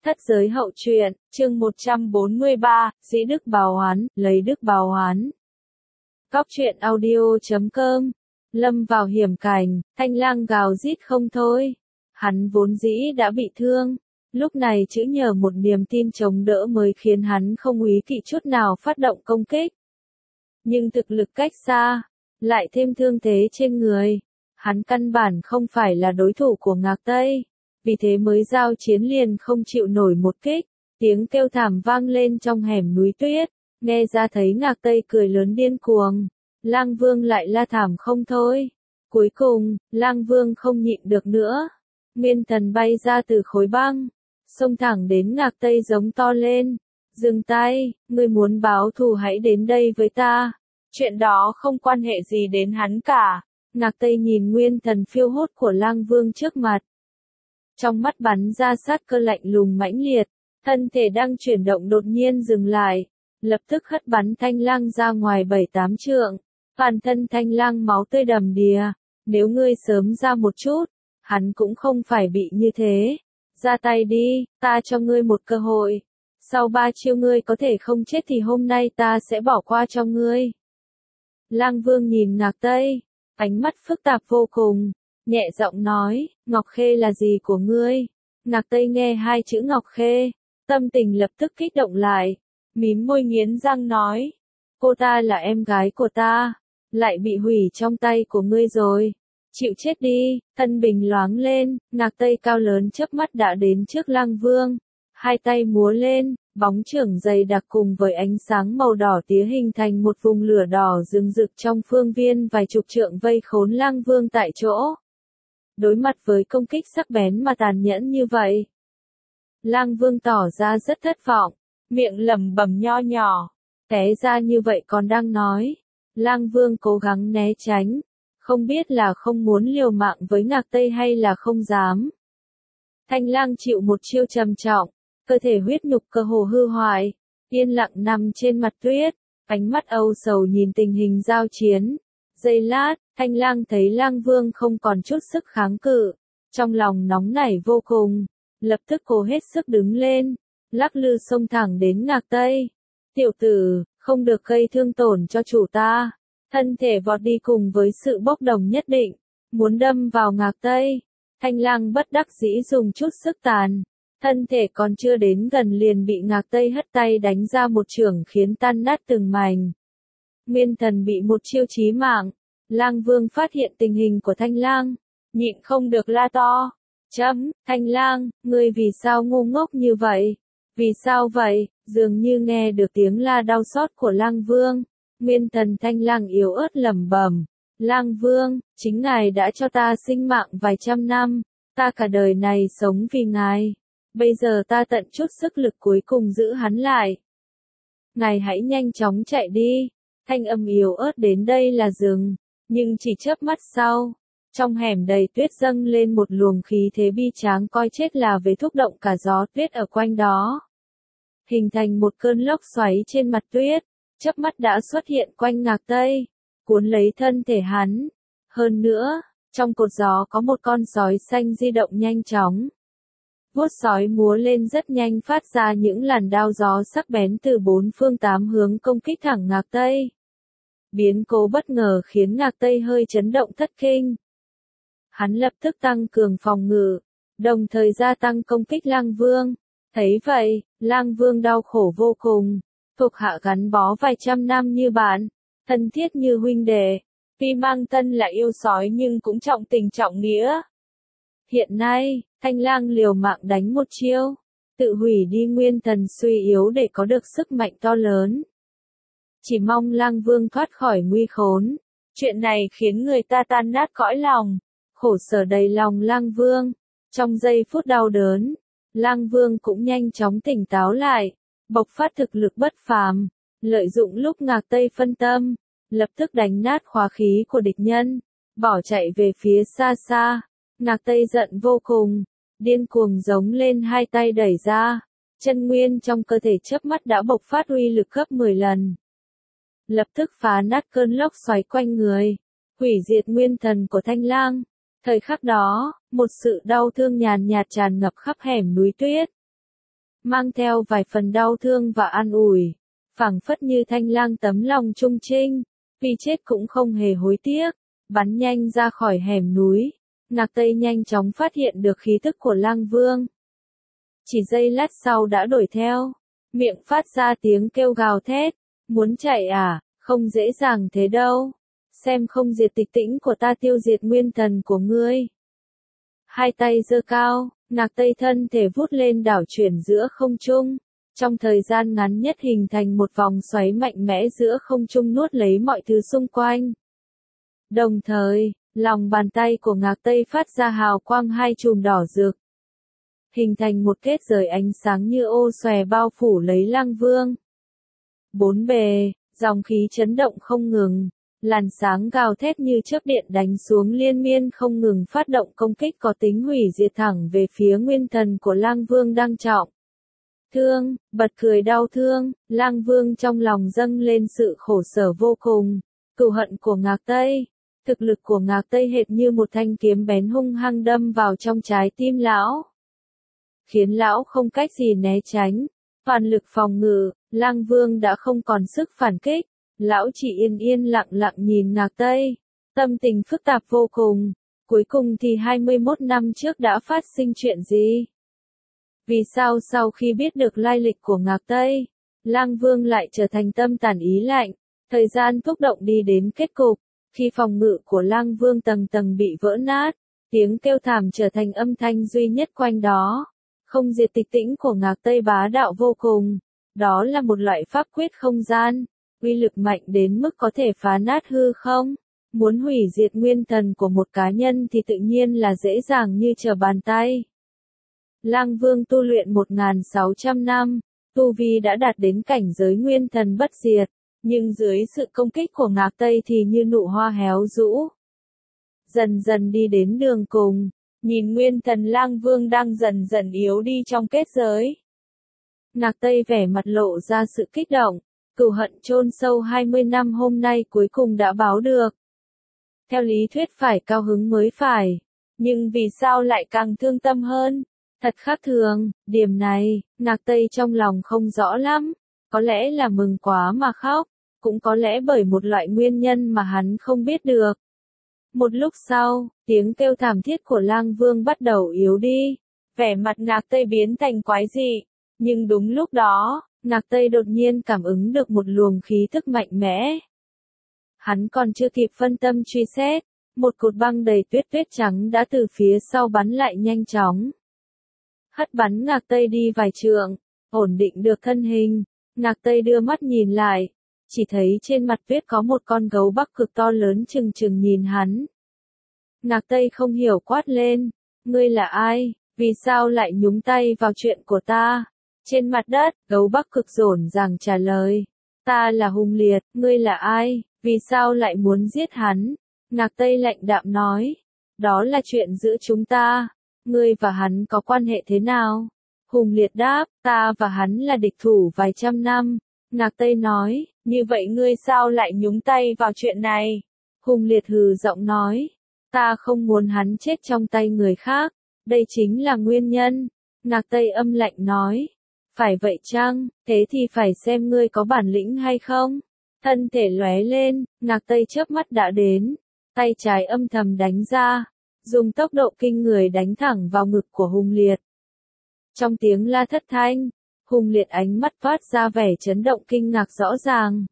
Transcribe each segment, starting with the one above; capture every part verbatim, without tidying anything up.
Thất giới hậu truyện, chương một trăm bốn mươi ba, dĩ đức bào oán, lấy đức bào oán. Góc truyện audio chấm com. Lâm vào hiểm cảnh, Thanh Lang gào rít không thôi. Hắn vốn dĩ đã bị thương, lúc này chữ nhờ một niềm tin chống đỡ mới khiến hắn không úy kỵ chút nào phát động công kích. Nhưng thực lực cách xa, lại thêm thương thế trên người, hắn căn bản không phải là đối thủ của Ngạc Tây. Vì thế mới giao chiến liền không chịu nổi một kích, tiếng kêu thảm vang lên trong hẻm núi tuyết, nghe ra thấy Ngạc Tây cười lớn điên cuồng, Lang Vương lại la thảm không thôi. Cuối cùng, Lang Vương không nhịn được nữa, nguyên thần bay ra từ khối băng, xông thẳng đến Ngạc Tây giống to lên, dừng tay, ngươi muốn báo thù hãy đến đây với ta, chuyện đó không quan hệ gì đến hắn cả. Ngạc Tây nhìn nguyên thần phiêu hốt của Lang Vương trước mặt, trong mắt bắn ra sát cơ lạnh lùng mãnh liệt, thân thể đang chuyển động đột nhiên dừng lại, lập tức hất bắn Thanh Lang ra ngoài bảy tám trượng, toàn thân Thanh Lang máu tươi đầm đìa, nếu ngươi sớm ra một chút, hắn cũng không phải bị như thế, ra tay đi, ta cho ngươi một cơ hội, sau ba chiêu ngươi có thể không chết thì hôm nay ta sẽ bỏ qua cho ngươi. Lang Vương nhìn Ngạc Tây, ánh mắt phức tạp vô cùng, nhẹ giọng nói, Ngọc Khê là gì của ngươi? Ngạc Tây nghe hai chữ Ngọc Khê, tâm tình lập tức kích động lại, mím môi nghiến răng nói, cô ta là em gái của ta, lại bị hủy trong tay của ngươi rồi, chịu chết đi. Thân bình loáng lên, Ngạc Tây cao lớn chớp mắt đã đến trước Lang Vương, hai tay múa lên, bóng chưởng dày đặc cùng với ánh sáng màu đỏ tía hình thành một vùng lửa đỏ rừng rực trong phương viên vài chục trượng vây khốn Lang Vương tại chỗ. Đối mặt với công kích sắc bén mà tàn nhẫn như vậy, Lang Vương tỏ ra rất thất vọng, miệng lẩm bẩm nho nhỏ, té ra như vậy còn đang nói. Lang Vương cố gắng né tránh, không biết là không muốn liều mạng với Ngạc Tây hay là không dám. Thanh Lang chịu một chiêu trầm trọng, cơ thể huyết nhục cơ hồ hư hoại, yên lặng nằm trên mặt tuyết, ánh mắt âu sầu nhìn tình hình giao chiến. Giây lát, Thanh Lang thấy Lang Vương không còn chút sức kháng cự, trong lòng nóng nảy vô cùng, lập tức cố hết sức đứng lên, lắc lư xông thẳng đến Ngạc Tây. Tiểu tử, không được gây thương tổn cho chủ ta. Thân thể vọt đi cùng với sự bốc đồng nhất định, muốn đâm vào Ngạc Tây. Thanh Lang bất đắc dĩ dùng chút sức tàn, thân thể còn chưa đến gần liền bị Ngạc Tây hất tay đánh ra một chưởng khiến tan nát từng mảnh. Nguyên thần bị một chiêu chí mạng, Lang Vương phát hiện tình hình của Thanh Lang, nhịn không được la to, chấm, Thanh Lang, ngươi vì sao ngu ngốc như vậy? Vì sao vậy? Dường như nghe được tiếng la đau xót của Lang Vương, nguyên thần Thanh Lang yếu ớt lẩm bẩm, Lang Vương, chính ngài đã cho ta sinh mạng vài trăm năm, ta cả đời này sống vì ngài, bây giờ ta tận chút sức lực cuối cùng giữ hắn lại. Ngài hãy nhanh chóng chạy đi. Thanh âm yếu ớt đến đây là dừng, nhưng chỉ chớp mắt sau, trong hẻm đầy tuyết dâng lên một luồng khí thế bi tráng coi chết là về thúc động cả gió tuyết ở quanh đó. Hình thành một cơn lốc xoáy trên mặt tuyết, chớp mắt đã xuất hiện quanh Ngạc Tây, cuốn lấy thân thể hắn. Hơn nữa, trong cột gió có một con sói xanh di động nhanh chóng. Vuốt sói múa lên rất nhanh phát ra những làn đao gió sắc bén từ bốn phương tám hướng công kích thẳng Ngạc Tây. Biến cố bất ngờ khiến Ngạc Tây hơi chấn động thất kinh. Hắn lập tức tăng cường phòng ngự, đồng thời gia tăng công kích Lang Vương. Thấy vậy, Lang Vương đau khổ vô cùng, thuộc hạ gắn bó vài trăm năm như bạn, thân thiết như huynh đệ, tuy mang thân là yêu sói nhưng cũng trọng tình trọng nghĩa. Hiện nay, Thanh Lang liều mạng đánh một chiêu, tự hủy đi nguyên thần suy yếu để có được sức mạnh to lớn. Chỉ mong Lang Vương thoát khỏi nguy khốn. Chuyện này khiến người ta tan nát cõi lòng, khổ sở đầy lòng Lang Vương. Trong giây phút đau đớn, Lang Vương cũng nhanh chóng tỉnh táo lại, bộc phát thực lực bất phàm, lợi dụng lúc Ngạc Tây phân tâm, lập tức đánh nát khóa khí của địch nhân, bỏ chạy về phía xa xa. Ngạc Tây giận vô cùng, điên cuồng giống lên hai tay đẩy ra, chân nguyên trong cơ thể chớp mắt đã bộc phát uy lực gấp mười lần. Lập tức phá nát cơn lốc xoáy quanh người, hủy diệt nguyên thần của Thanh Lang. Thời khắc đó, một sự đau thương nhàn nhạt tràn ngập khắp hẻm núi tuyết. mang theo vài phần đau thương và an ủi, phảng phất như Thanh Lang tấm lòng trung trinh, vì chết cũng không hề hối tiếc, bắn nhanh ra khỏi hẻm núi. Ngạc Tây nhanh chóng phát hiện được khí tức của Lang Vương. Chỉ giây lát sau đã đuổi theo, miệng phát ra tiếng kêu gào thét, muốn chạy à, không dễ dàng thế đâu, xem không diệt tịch tĩnh của ta tiêu diệt nguyên thần của ngươi. Hai tay giơ cao, Ngạc Tây thân thể vút lên đảo chuyển giữa không trung, trong thời gian ngắn nhất hình thành một vòng xoáy mạnh mẽ giữa không trung nuốt lấy mọi thứ xung quanh. Đồng thời, lòng bàn tay của Ngạc Tây phát ra hào quang hai chùm đỏ rực, hình thành một kết giới ánh sáng như ô xòe bao phủ lấy Lang Vương. Bốn bề, dòng khí chấn động không ngừng, làn sáng gào thét như chớp điện đánh xuống liên miên không ngừng phát động công kích có tính hủy diệt thẳng về phía nguyên thần của Lang Vương đang trọng thương, bật cười đau thương. Lang Vương trong lòng dâng lên sự khổ sở vô cùng, cừu hận của Ngạc Tây. Thực lực của Ngạc Tây hệt như một thanh kiếm bén hung hăng đâm vào trong trái tim lão, khiến lão không cách gì né tránh, toàn lực phòng ngự. Lang Vương đã không còn sức phản kích, lão chỉ yên yên lặng lặng nhìn Ngạc Tây, tâm tình phức tạp vô cùng. Cuối cùng thì hai mươi mốt năm trước đã phát sinh chuyện gì? Vì sao sau khi biết được lai lịch của Ngạc Tây, Lang Vương lại trở thành tâm tàn ý lạnh? Thời gian thúc động đi đến kết cục, khi phòng ngự của Lang Vương tầng tầng bị vỡ nát, tiếng kêu thảm trở thành âm thanh duy nhất quanh đó. Không diệt tịch tĩnh của Ngạc Tây bá đạo vô cùng, đó là một loại pháp quyết không gian, uy lực mạnh đến mức có thể phá nát hư không. Muốn hủy diệt nguyên thần của một cá nhân thì tự nhiên là dễ dàng như trở bàn tay. Lang Vương tu luyện một nghìn sáu trăm năm, tu vi đã đạt đến cảnh giới nguyên thần bất diệt, nhưng dưới sự công kích của Ngạc Tây thì như nụ hoa héo rũ. Dần dần đi đến đường cùng, nhìn nguyên thần Lang Vương đang dần dần yếu đi trong kết giới. Ngạc Tây vẻ mặt lộ ra sự kích động, cừu hận chôn sâu hai mươi năm hôm nay cuối cùng đã báo được. Theo lý thuyết phải cao hứng mới phải, nhưng vì sao lại càng thương tâm hơn? Thật khác thường, điểm này, Ngạc Tây trong lòng không rõ lắm, có lẽ là mừng quá mà khóc, cũng có lẽ bởi một loại nguyên nhân mà hắn không biết được. Một lúc sau, tiếng kêu thảm thiết của Lang Vương bắt đầu yếu đi, vẻ mặt Ngạc Tây biến thành quái dị, nhưng đúng lúc đó, Ngạc Tây đột nhiên cảm ứng được một luồng khí thức mạnh mẽ. Hắn còn chưa kịp phân tâm truy xét, một cột băng đầy tuyết tuyết trắng đã từ phía sau bắn lại nhanh chóng, hất bắn Ngạc Tây đi vài trượng, ổn định được thân hình. Ngạc Tây đưa mắt nhìn lại, chỉ thấy trên mặt tuyết có một con gấu Bắc cực to lớn chừng chừng nhìn hắn. Ngạc Tây không hiểu quát lên, ngươi là ai, vì sao lại nhúng tay vào chuyện của ta? Trên mặt đất, gấu Bắc cực rổn ràng trả lời, ta là Hùng Liệt, ngươi là ai, vì sao lại muốn giết hắn? Ngạc Tây lạnh đạm nói, đó là chuyện giữa chúng ta, ngươi và hắn có quan hệ thế nào? Hùng Liệt đáp, ta và hắn là địch thủ vài trăm năm. Ngạc Tây nói, như vậy ngươi sao lại nhúng tay vào chuyện này? Hùng Liệt hừ giọng nói, ta không muốn hắn chết trong tay người khác, đây chính là nguyên nhân. Ngạc Tây âm lạnh nói, phải vậy chăng, thế thì phải xem ngươi có bản lĩnh hay không? Thân thể lóe lên, Ngạc Tây chớp mắt đã đến, tay trái âm thầm đánh ra, dùng tốc độ kinh người đánh thẳng vào ngực của Hùng Liệt. Trong tiếng la thất thanh, Hùng Liệt ánh mắt phát ra vẻ chấn động kinh ngạc rõ ràng.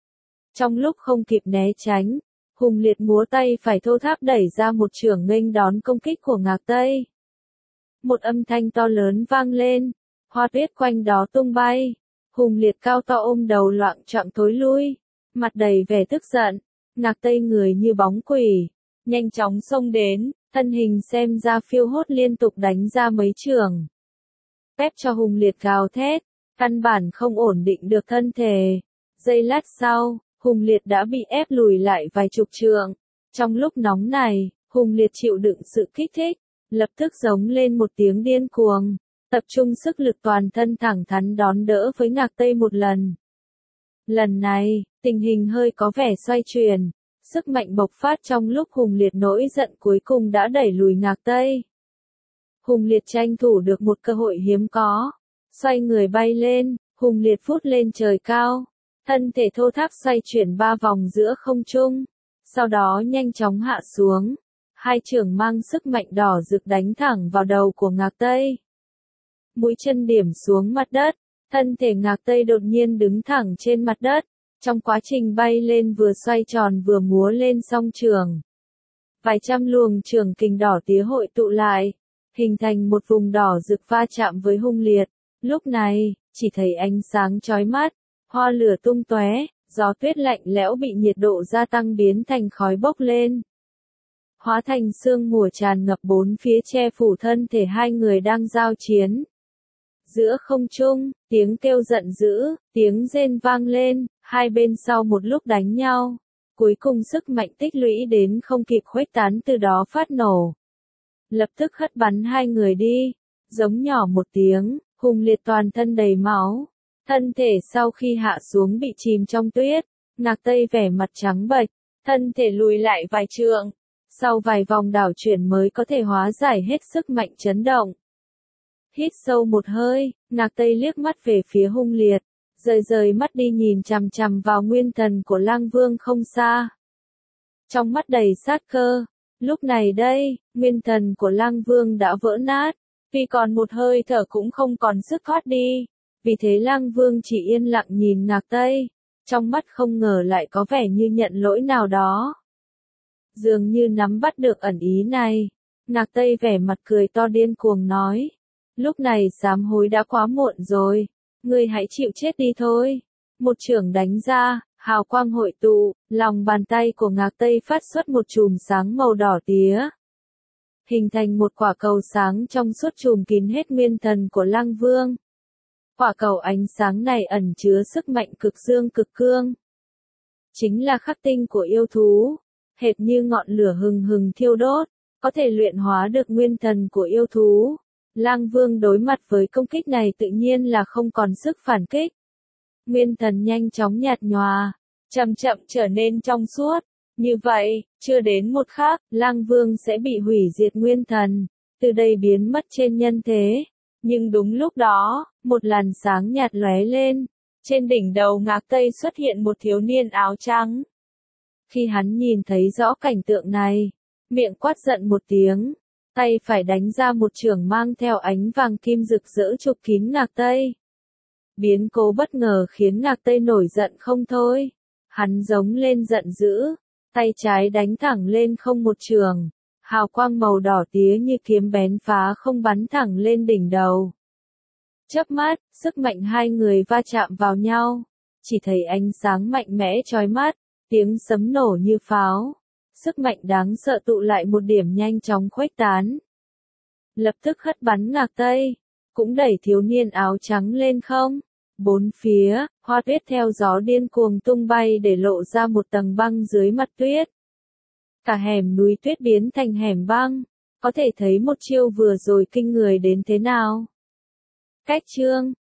Trong lúc không kịp né tránh, Hùng Liệt múa tay phải thô tháp đẩy ra một chưởng nghênh đón công kích của Ngạc Tây. Một âm thanh to lớn vang lên, hoa tuyết quanh đó tung bay, Hùng Liệt cao to ôm đầu loạng choạng thối lui, mặt đầy vẻ tức giận. Ngạc Tây người như bóng quỷ, nhanh chóng xông đến, thân hình xem ra phiêu hốt liên tục đánh ra mấy chưởng, ép cho Hùng Liệt gào thét, căn bản không ổn định được thân thể. Giây lát sau, Hùng Liệt đã bị ép lùi lại vài chục trượng. Trong lúc nóng này, Hùng Liệt chịu đựng sự kích thích, lập tức giống lên một tiếng điên cuồng, tập trung sức lực toàn thân thẳng thắn đón đỡ với Ngạc Tây một lần. Lần này, tình hình hơi có vẻ xoay chuyển, sức mạnh bộc phát trong lúc Hùng Liệt nổi giận cuối cùng đã đẩy lùi Ngạc Tây. Hùng Liệt tranh thủ được một cơ hội hiếm có, xoay người bay lên, hùng liệt phút lên trời cao. Thân thể thô tháp xoay chuyển ba vòng giữa không trung, sau đó nhanh chóng hạ xuống. Hai chưởng mang sức mạnh đỏ rực đánh thẳng vào đầu của Ngạc Tây. Mũi chân điểm xuống mặt đất, thân thể Ngạc Tây đột nhiên đứng thẳng trên mặt đất. Trong quá trình bay lên vừa xoay tròn vừa múa lên song trường. Vài trăm luồng trường kình đỏ tía hội tụ lại, hình thành một vùng đỏ rực va chạm với hung liệt. Lúc này, chỉ thấy ánh sáng chói mắt, hoa lửa tung tóe, gió tuyết lạnh lẽo bị nhiệt độ gia tăng biến thành khói bốc lên. Hóa thành sương mù tràn ngập bốn phía che phủ thân thể hai người đang giao chiến. Giữa không trung, tiếng kêu giận dữ, tiếng rên vang lên, hai bên sau một lúc đánh nhau. Cuối cùng sức mạnh tích lũy đến không kịp khuếch tán từ đó phát nổ. Lập tức hất bắn hai người đi, giống nhỏ một tiếng, hùng liệt toàn thân đầy máu. Thân thể sau khi hạ xuống bị chìm trong tuyết, Ngạc Tây vẻ mặt trắng bệch, thân thể lùi lại vài trượng. Sau vài vòng đảo chuyển mới có thể hóa giải hết sức mạnh chấn động. Hít sâu một hơi, Ngạc Tây liếc mắt về phía hung liệt, rời rời mắt đi nhìn chằm chằm vào nguyên thần của Lang Vương không xa. Trong mắt đầy sát cơ, lúc này đây, nguyên thần của Lang Vương đã vỡ nát, vì còn một hơi thở cũng không còn sức thoát đi. Vì thế Lang Vương chỉ yên lặng nhìn Ngạc Tây, trong mắt không ngờ lại có vẻ như nhận lỗi nào đó. Dường như nắm bắt được ẩn ý này, Ngạc Tây vẻ mặt cười to điên cuồng nói. Lúc này sám hối đã quá muộn rồi, ngươi hãy chịu chết đi thôi. Một chưởng đánh ra, hào quang hội tụ, lòng bàn tay của Ngạc Tây phát xuất một chùm sáng màu đỏ tía. Hình thành một quả cầu sáng trong suốt trùm kín hết nguyên thần của Lang Vương. Quả cầu ánh sáng này ẩn chứa sức mạnh cực dương cực cương. Chính là khắc tinh của yêu thú, hệt như ngọn lửa hừng hừng thiêu đốt, có thể luyện hóa được nguyên thần của yêu thú. Lang Vương đối mặt với công kích này tự nhiên là không còn sức phản kích. Nguyên thần nhanh chóng nhạt nhòa, chậm chậm trở nên trong suốt. Như vậy, chưa đến một khắc, Lang Vương sẽ bị hủy diệt nguyên thần, từ đây biến mất trên nhân thế. Nhưng đúng lúc đó, một làn sáng nhạt lóe lên, trên đỉnh đầu Ngạc Tây xuất hiện một thiếu niên áo trắng. Khi hắn nhìn thấy rõ cảnh tượng này, miệng quát giận một tiếng, tay phải đánh ra một chưởng mang theo ánh vàng kim rực rỡ chụp kín Ngạc Tây. Biến cố bất ngờ khiến Ngạc Tây nổi giận không thôi. Hắn giống lên giận dữ, tay trái đánh thẳng lên không một chưởng, hào quang màu đỏ tía như kiếm bén phá không bắn thẳng lên đỉnh đầu. Chớp mắt, sức mạnh hai người va chạm vào nhau, chỉ thấy ánh sáng mạnh mẽ chói mắt, tiếng sấm nổ như pháo. Sức mạnh đáng sợ tụ lại một điểm nhanh chóng khuếch tán. Lập tức hất bắn Ngạc Tây, cũng đẩy thiếu niên áo trắng lên không. Bốn phía, hoa tuyết theo gió điên cuồng tung bay để lộ ra một tầng băng dưới mặt tuyết. Cả hẻm núi tuyết biến thành hẻm băng, có thể thấy một chiêu vừa rồi kinh người đến thế nào. Cách chương